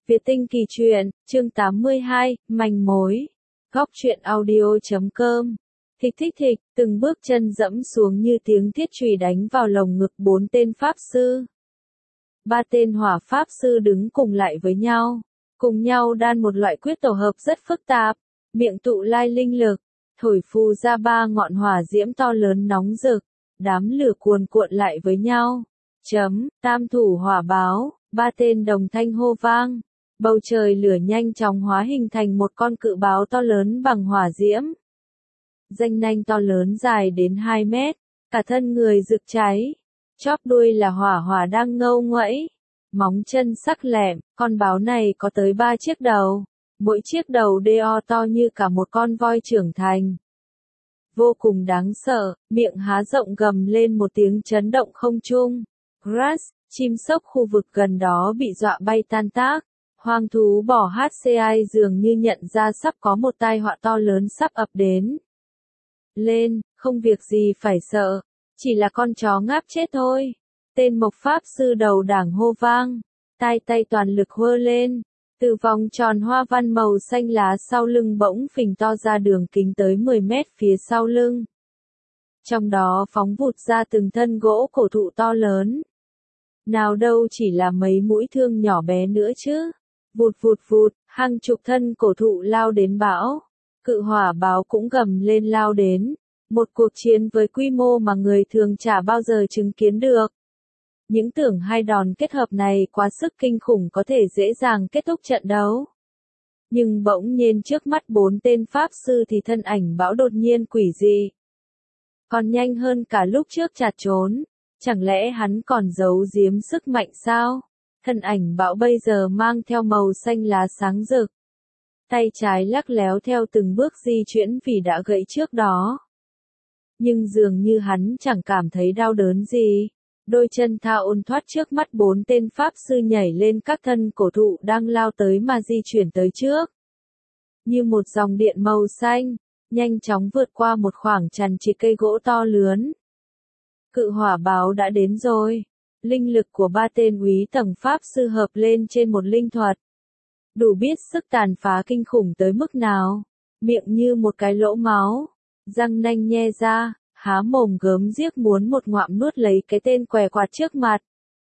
Việt Tinh Kỳ Truyện, chương 82, manh mối. Góc truyện audio.com. Thịch thịch thịch, từng bước chân dẫm xuống như tiếng thiết chùy đánh vào lồng ngực 4 tên pháp sư. 3 tên hỏa pháp sư đứng cùng lại với nhau, cùng nhau đan một loại quyết tổ hợp rất phức tạp, miệng tụ lai linh lực, thổi phù ra 3 ngọn hỏa diễm to lớn nóng rực, đám lửa cuồn cuộn lại với nhau. Tam thủ hỏa báo, 3 tên đồng thanh hô vang. Bầu trời lửa nhanh chóng hóa hình thành một con cự báo to lớn bằng hỏa diễm. Ranh nanh to lớn dài đến 2 mét, cả thân người rực cháy. Chóp đuôi là hỏa hỏa đang ngâu nguẫy. Móng chân sắc lẹm, con báo này có tới 3 chiếc đầu. Mỗi chiếc đầu đeo to như cả một con voi trưởng thành. Vô cùng đáng sợ, miệng há rộng gầm lên một tiếng chấn động không trung. Grass, chim sóc khu vực gần đó bị dọa bay tan tác. Hoang thú bò HCI dường như nhận ra sắp có một tai họa to lớn sắp ập đến. Lên, không việc gì phải sợ, chỉ là con chó ngáp chết thôi. Tên mộc pháp sư đầu đảng hô vang, tay toàn lực hơ lên. Từ vòng tròn hoa văn màu xanh lá sau lưng bỗng phình to ra đường kính tới 10 mét phía sau lưng. Trong đó phóng vụt ra từng thân gỗ cổ thụ to lớn. Nào đâu chỉ là mấy mũi thương nhỏ bé nữa chứ. Vụt, hàng chục thân cổ thụ lao đến bão. Cự hỏa báo cũng gầm lên lao đến. Một cuộc chiến với quy mô mà người thường chả bao giờ chứng kiến được. Những tưởng hai đòn kết hợp này quá sức kinh khủng có thể dễ dàng kết thúc trận đấu. Nhưng bỗng nhiên trước mắt 4 tên pháp sư thì thân ảnh bão đột nhiên quỷ dị. Còn nhanh hơn cả lúc trước chạt trốn. Chẳng lẽ hắn còn giấu giếm sức mạnh sao? Thân ảnh bão bây giờ mang theo màu xanh lá sáng rực. Tay trái lắc léo theo từng bước di chuyển vì đã gãy trước đó. Nhưng dường như hắn chẳng cảm thấy đau đớn gì. Đôi chân tha ôn thoát trước mắt 4 tên pháp sư nhảy lên các thân cổ thụ đang lao tới mà di chuyển tới trước. Như một dòng điện màu xanh, nhanh chóng vượt qua một khoảng tràn trịt cây gỗ to lớn. Cự hỏa báo đã đến rồi. Linh lực của 3 tên úy tầng pháp sư hợp lên trên một linh thuật. Đủ biết sức tàn phá kinh khủng tới mức nào. Miệng như một cái lỗ máu. Răng nanh nhe ra, há mồm gớm ghiếc muốn một ngoạm nuốt lấy cái tên què quạt trước mặt.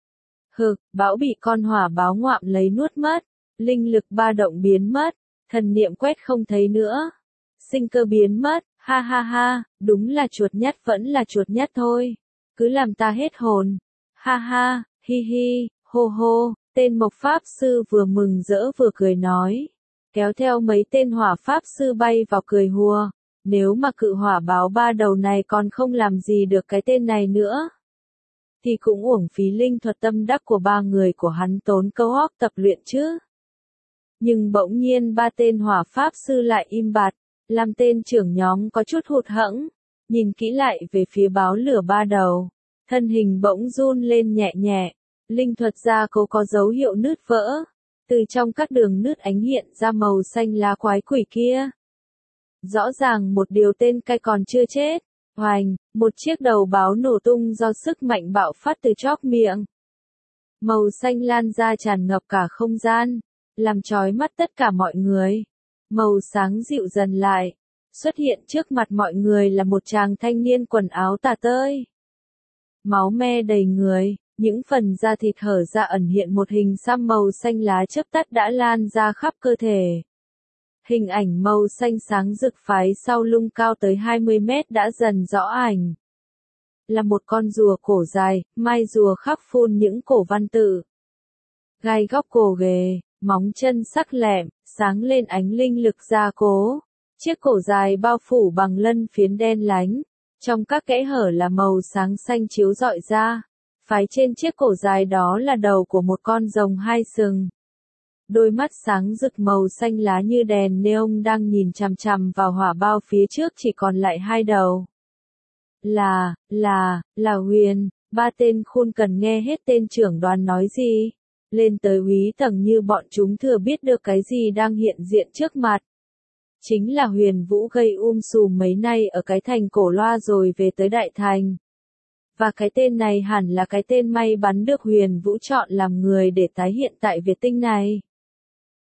Bão bị con hỏa báo ngoạm lấy nuốt mất. Linh lực ba động biến mất. Thần niệm quét không thấy nữa. Sinh cơ biến mất, ha, đúng là chuột nhắt vẫn là chuột nhắt thôi. Cứ làm ta hết hồn. Ha, hi, hô, tên mộc pháp sư vừa mừng rỡ vừa cười nói. Kéo theo mấy tên hỏa pháp sư bay vào cười hùa. Nếu mà cự hỏa báo 3 đầu này còn không làm gì được cái tên này nữa. Thì cũng uổng phí linh thuật tâm đắc của 3 người của hắn tốn câu hót tập luyện chứ. Nhưng bỗng nhiên 3 tên hỏa pháp sư lại im bặt. Làm tên trưởng nhóm có chút hụt hẫng. Nhìn kỹ lại về phía báo lửa 3 đầu. Thân hình bỗng run lên nhẹ, linh thuật gia cố có dấu hiệu nứt vỡ. Từ trong các đường nứt ánh hiện ra màu xanh lá quái quỷ kia. Rõ ràng một điều tên cai còn chưa chết. Hoành, một chiếc đầu báo nổ tung do sức mạnh bạo phát từ chóp miệng. Màu xanh lan ra tràn ngập cả không gian, làm chói mắt tất cả mọi người. Màu sáng dịu dần lại, xuất hiện trước mặt mọi người là một chàng thanh niên quần áo tả tơi. Máu me đầy người, những phần da thịt hở ra ẩn hiện một hình xăm màu xanh lá chớp tắt đã lan ra khắp cơ thể. Hình ảnh màu xanh sáng rực phái sau lưng cao tới 20 mét đã dần rõ ảnh. Là một con rùa cổ dài, mai rùa khắc phun những cổ văn tự. Gai góc cổ ghề, móng chân sắc lẹm, sáng lên ánh linh lực gia cố. Chiếc cổ dài bao phủ bằng lân phiến đen lánh. Trong các kẽ hở là màu sáng xanh chiếu rọi ra. Phái trên chiếc cổ dài đó là đầu của một con rồng 2 sừng. Đôi mắt sáng rực màu xanh lá như đèn neon đang nhìn chằm chằm vào hỏa bao phía trước chỉ còn lại 2 đầu. Là Huyền, 3 tên khôn cần nghe hết tên trưởng đoàn nói gì. Lên tới úy tầng như bọn chúng thừa biết được cái gì đang hiện diện trước mặt. Chính là Huyền Vũ gây sùm mấy nay ở cái thành cổ loa rồi về tới đại thành. Và cái tên này hẳn là cái tên may mắn được Huyền Vũ chọn làm người để tái hiện tại Việt Tinh này.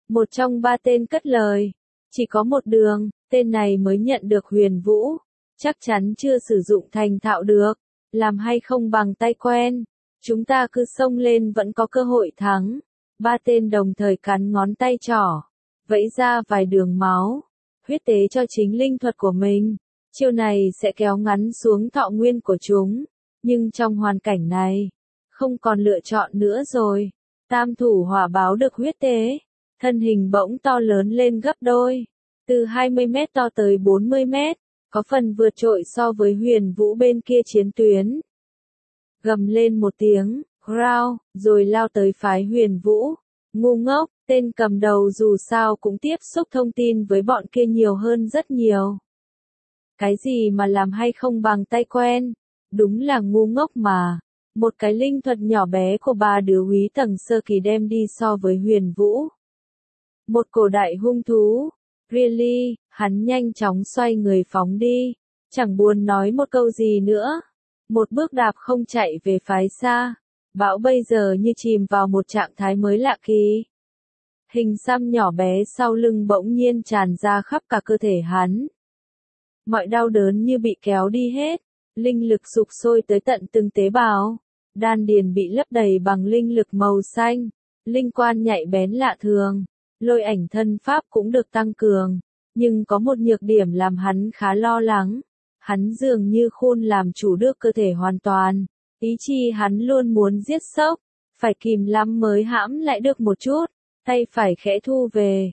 Một trong ba tên cất lời. Chỉ có một đường, tên này mới nhận được Huyền Vũ. Chắc chắn chưa sử dụng thành thạo được. Làm hay không bằng tay quen. Chúng ta cứ xông lên vẫn có cơ hội thắng. Ba tên đồng thời cắn ngón tay trỏ. Vẫy ra vài đường máu. Huyết tế cho chính linh thuật của mình. Chiêu này sẽ kéo ngắn xuống thọ nguyên của chúng. Nhưng trong hoàn cảnh này, không còn lựa chọn nữa rồi. Tam thủ hỏa báo được huyết tế. Thân hình bỗng to lớn lên gấp đôi. Từ 20 mét to tới 40 mét. Có phần vượt trội so với Huyền Vũ bên kia chiến tuyến. Gầm lên một tiếng, growl, rồi lao tới phái Huyền Vũ. Ngu ngốc, tên cầm đầu dù sao cũng tiếp xúc thông tin với bọn kia nhiều hơn rất nhiều. Cái gì mà làm hay không bằng tay quen, đúng là ngu ngốc mà. Một cái linh thuật nhỏ bé của ba đứa úy tầng sơ kỳ đem đi so với Huyền Vũ. Một cổ đại hung thú. Really, hắn nhanh chóng xoay người phóng đi. Chẳng buồn nói một câu gì nữa. Một bước đạp không chạy về phái xa. Bão bây giờ như chìm vào một trạng thái mới lạ kỳ. Hình xăm nhỏ bé sau lưng bỗng nhiên tràn ra khắp cả cơ thể hắn. Mọi đau đớn như bị kéo đi hết. Linh lực sục sôi tới tận từng tế bào. Đan điền bị lấp đầy bằng linh lực màu xanh. Linh quan nhạy bén lạ thường. Lôi ảnh thân pháp cũng được tăng cường. Nhưng có một nhược điểm làm hắn khá lo lắng. Hắn dường như khôn làm chủ được cơ thể hoàn toàn. Ý chí hắn luôn muốn giết sốc. Phải kìm lắm mới hãm lại được một chút. Tay phải khẽ thu về.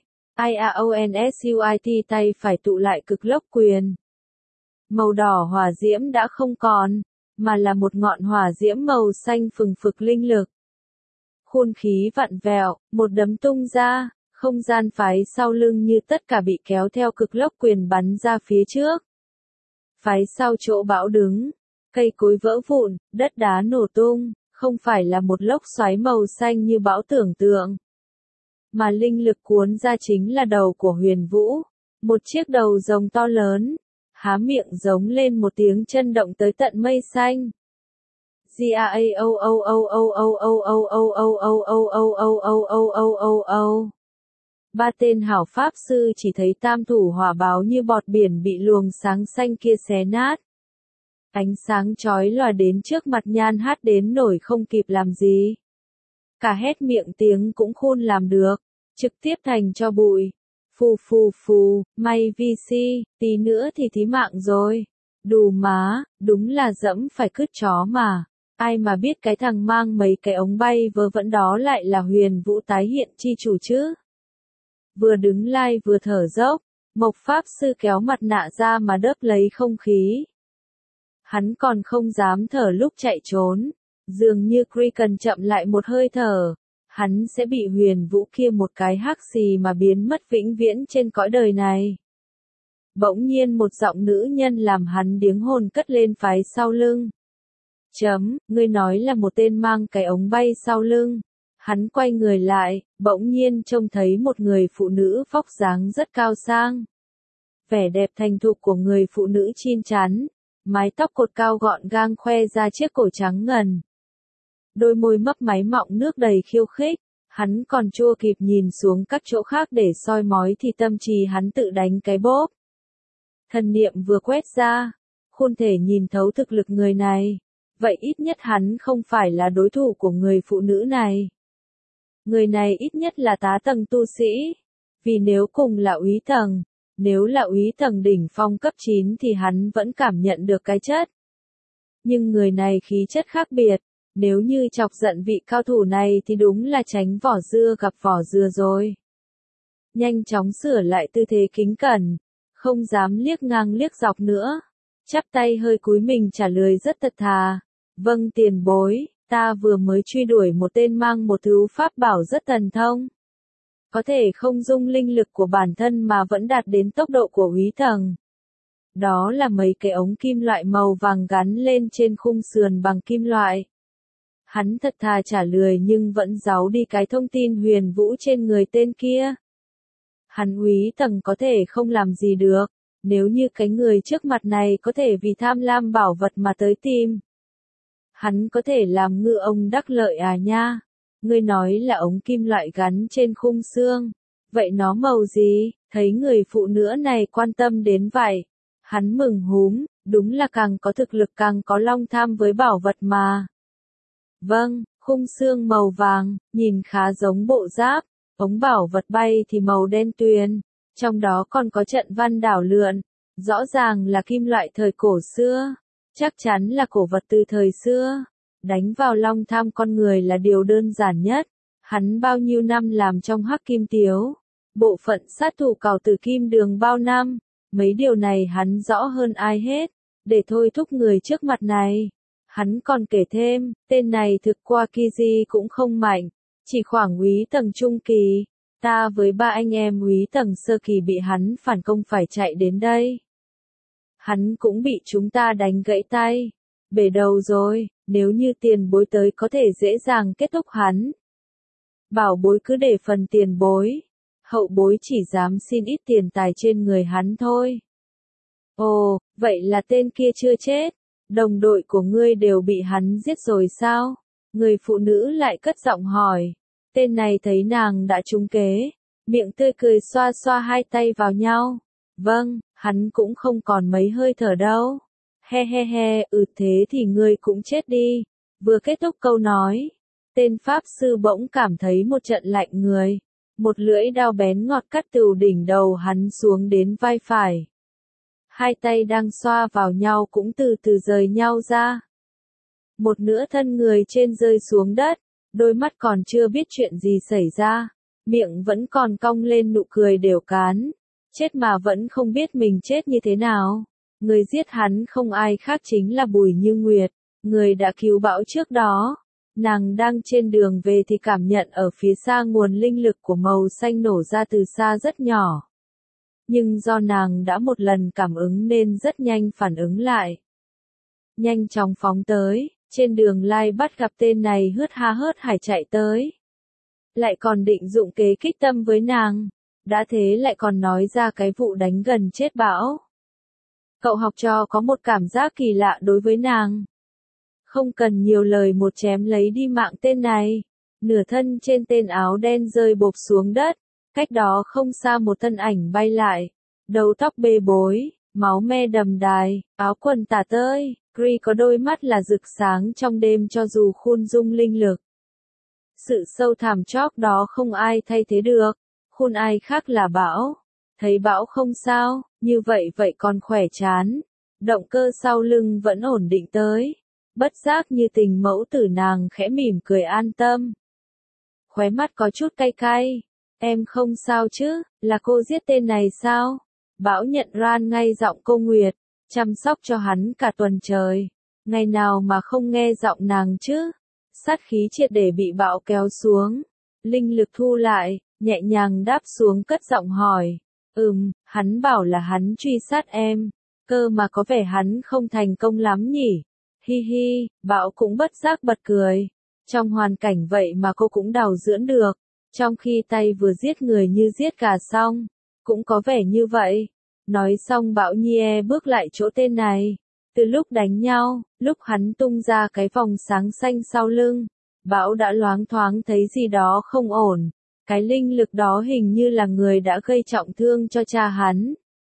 IAONSUIT tay phải tụ lại cực lốc quyền. Màu đỏ hỏa diễm đã không còn. Mà là một ngọn hỏa diễm màu xanh phừng phực linh lực. Khuôn khí vặn vẹo, một đấm tung ra. Không gian phái sau lưng như tất cả bị kéo theo cực lốc quyền bắn ra phía trước. Phái sau chỗ bão đứng, cây cối vỡ vụn, đất đá nổ tung, không phải là một lốc xoáy màu xanh như bão tưởng tượng. Mà linh lực cuốn ra chính là đầu của Huyền Vũ, một chiếc đầu rồng to lớn, há miệng giống lên một tiếng chân động tới tận mây xanh. Ba tên hảo pháp sư chỉ thấy tam thủ hỏa báo như bọt biển bị luồng sáng xanh kia xé nát. Ánh sáng chói lòa đến trước mặt Nhan Hát đến nổi không kịp làm gì. Cả hét miệng tiếng cũng khôn làm được, trực tiếp thành cho bụi. Phù phù phù, may VC, tí nữa thì thí mạng rồi. Đù má, đúng là dẫm phải cứt chó mà. Ai mà biết cái thằng mang mấy cái ống bay vớ vẩn đó lại là Huyền Vũ tái hiện chi chủ chứ. Vừa đứng lai vừa thở dốc, Mộc Pháp Sư kéo mặt nạ ra mà đớp lấy không khí. Hắn còn không dám thở lúc chạy trốn, dường như Kraken chậm lại một hơi thở, hắn sẽ bị Huyền Vũ kia một cái hắc xì mà biến mất vĩnh viễn trên cõi đời này. Bỗng nhiên một giọng nữ nhân làm hắn điếng hồn cất lên phái sau lưng. Ngươi nói là một tên mang cái ống bay sau lưng. Hắn quay người lại, bỗng nhiên trông thấy một người phụ nữ vóc dáng rất cao sang. Vẻ đẹp thành thục của người phụ nữ chín chắn, mái tóc cột cao gọn gàng khoe ra chiếc cổ trắng ngần. Đôi môi mấp máy mọng nước đầy khiêu khích, hắn còn chưa kịp nhìn xuống các chỗ khác để soi mói thì tâm trí hắn tự đánh cái bốp. Thần niệm vừa quét ra, khôn thể nhìn thấu thực lực người này, vậy ít nhất hắn không phải là đối thủ của người phụ nữ này. Người này ít nhất là tá tầng tu sĩ, vì nếu cùng là úy tầng, nếu là úy tầng đỉnh phong cấp 9 thì hắn vẫn cảm nhận được cái chất. Nhưng người này khí chất khác biệt, nếu như chọc giận vị cao thủ này thì đúng là tránh vỏ dưa gặp vỏ dừa rồi. Nhanh chóng sửa lại tư thế kính cẩn, không dám liếc ngang liếc dọc nữa, chắp tay hơi cúi mình trả lời rất thật thà. Vâng tiền bối. Ta vừa mới truy đuổi một tên mang một thứ pháp bảo rất thần thông. Có thể không dung linh lực của bản thân mà vẫn đạt đến tốc độ của úy tầng. Đó là mấy cái ống kim loại màu vàng gắn lên trên khung sườn bằng kim loại. Hắn thật thà trả lời nhưng vẫn giấu đi cái thông tin Huyền Vũ trên người tên kia. Hắn úy tầng có thể không làm gì được, nếu như cái người trước mặt này có thể vì tham lam bảo vật mà tới tìm. Hắn có thể làm ngư ông đắc lợi à nha. Ngươi nói là ống kim loại gắn trên khung xương. Vậy nó màu gì? Thấy người phụ nữ này quan tâm đến vậy. Hắn mừng húm, đúng là càng có thực lực càng có long tham với bảo vật mà. Vâng, khung xương màu vàng, nhìn khá giống bộ giáp, ống bảo vật bay thì màu đen tuyền, trong đó còn có trận văn đảo lượn, rõ ràng là kim loại thời cổ xưa, chắc chắn là cổ vật từ thời xưa. Đánh vào long tham con người là điều đơn giản nhất, hắn bao nhiêu năm làm trong Hắc Kim Tiếu, bộ phận sát thủ cào từ kim đường bao năm, mấy điều này hắn rõ hơn ai hết, để thôi thúc người trước mặt này. Hắn còn kể thêm, tên này thực qua Kiji cũng không mạnh, chỉ khoảng úy tầng trung kỳ, ta với ba anh em úy tầng sơ kỳ bị hắn phản công phải chạy đến đây. Hắn cũng bị chúng ta đánh gãy tay, bể đầu rồi, nếu như tiền bối tới có thể dễ dàng kết thúc hắn. Bảo bối cứ để phần tiền bối, hậu bối chỉ dám xin ít tiền tài trên người hắn thôi. Ồ, vậy là tên kia chưa chết, đồng đội của ngươi đều bị hắn giết rồi sao? Người phụ nữ lại cất giọng hỏi, tên này thấy nàng đã trúng kế, miệng tươi cười xoa xoa hai tay vào nhau. Vâng, hắn cũng không còn mấy hơi thở đâu. He he he, thế thì ngươi cũng chết đi. Vừa kết thúc câu nói, tên pháp sư bỗng cảm thấy một trận lạnh người. Một lưỡi dao bén ngọt cắt từ đỉnh đầu hắn xuống đến vai phải. Hai tay đang xoa vào nhau cũng từ từ rời nhau ra. Một nửa thân người trên rơi xuống đất, đôi mắt còn chưa biết chuyện gì xảy ra, miệng vẫn còn cong lên nụ cười đều cán. Chết mà vẫn không biết mình chết như thế nào. Người giết hắn không ai khác chính là Bùi Như Nguyệt, người đã cứu Bão trước đó. Nàng đang trên đường về thì cảm nhận ở phía xa nguồn linh lực của màu xanh nổ ra từ xa rất nhỏ. Nhưng do nàng đã một lần cảm ứng nên rất nhanh phản ứng lại. Nhanh chóng phóng tới, trên đường lai bắt gặp tên này hớt ha hớt hải chạy tới. Lại còn định dụng kế kích tâm với nàng. Đã thế lại còn nói ra cái vụ đánh gần chết Bão. Cậu học trò có một cảm giác kỳ lạ đối với nàng. Không cần nhiều lời một chém lấy đi mạng tên này. Nửa thân trên tên áo đen rơi bộp xuống đất. Cách đó không xa một thân ảnh bay lại. Đầu tóc bê bối, máu me đầm đài, áo quần tả tơi. Cree có đôi mắt là rực sáng trong đêm cho dù khuôn dung linh lực. Sự sâu thẳm chóp đó không ai thay thế được. Khuôn ai khác là Bão. Thấy Bão không sao, như vậy còn khỏe chán. Động cơ sau lưng vẫn ổn định tới. Bất giác như tình mẫu tử nàng khẽ mỉm cười an tâm. Khóe mắt có chút cay cay. Em không sao chứ, là cô giết tên này sao? Bão nhận ra ngay giọng cô Nguyệt, chăm sóc cho hắn cả tuần trời. Ngày nào mà không nghe giọng nàng chứ? Sát khí triệt để bị Bão kéo xuống. Linh lực thu lại, nhẹ nhàng đáp xuống cất giọng hỏi. Hắn bảo là hắn truy sát em. Cơ mà có vẻ hắn không thành công lắm nhỉ? Hi hi, Bão cũng bất giác bật cười. Trong hoàn cảnh vậy mà cô cũng đào dưỡng được. Trong khi tay vừa giết người như giết gà xong. Cũng có vẻ như vậy. Nói xong Bão nhie bước lại chỗ tên này. Từ lúc đánh nhau, lúc hắn tung ra cái vòng sáng xanh sau lưng. Bão đã loáng thoáng thấy gì đó không ổn. Cái linh lực đó hình như là người đã gây trọng thương cho cha hắn.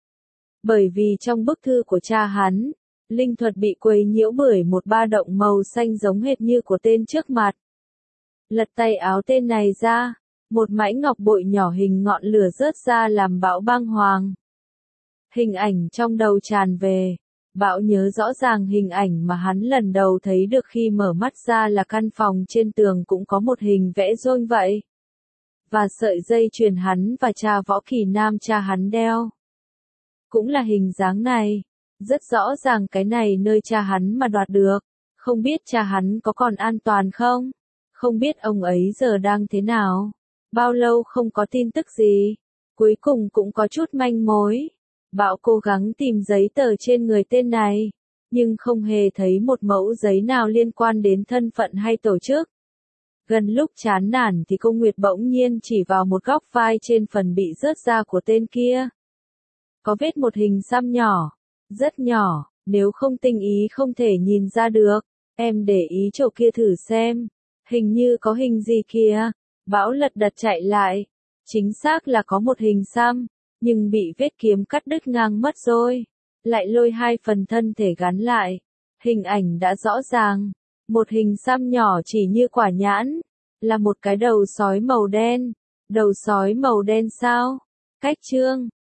Bởi vì trong bức thư của cha hắn, linh thuật bị quấy nhiễu bởi một ba động màu xanh giống hệt như của tên trước mặt. Lật tay áo tên này ra, một mảnh ngọc bội nhỏ hình ngọn lửa rớt ra làm Bão băng hoàng. Hình ảnh trong đầu tràn về. Bão nhớ rõ ràng hình ảnh mà hắn lần đầu thấy được khi mở mắt ra là căn phòng trên tường cũng có một hình vẽ rôn vậy. Và sợi dây chuyền hắn và cha Võ Kỳ Nam cha hắn đeo. Cũng là hình dáng này. Rất rõ ràng cái này nơi cha hắn mà đoạt được. Không biết cha hắn có còn an toàn không? Không biết ông ấy giờ đang thế nào? Bao lâu không có tin tức gì? Cuối cùng cũng có chút manh mối. Bão cố gắng tìm giấy tờ trên người tên này. Nhưng không hề thấy một mẫu giấy nào liên quan đến thân phận hay tổ chức. Gần lúc chán nản thì cô Nguyệt bỗng nhiên chỉ vào một góc vai trên phần bị rớt ra của tên kia. Có vết một hình xăm nhỏ, rất nhỏ, nếu không tinh ý không thể nhìn ra được. Em để ý chỗ kia thử xem, hình như có hình gì kìa. Bão lật đật chạy lại, Chính xác là có một hình xăm, nhưng bị vết kiếm cắt đứt ngang mất rồi. Lại lôi hai phần thân thể gắn lại. Hình ảnh đã rõ ràng. Một hình xăm nhỏ chỉ như quả nhãn. Là một cái đầu sói màu đen. Đầu sói màu đen sao? Cách chương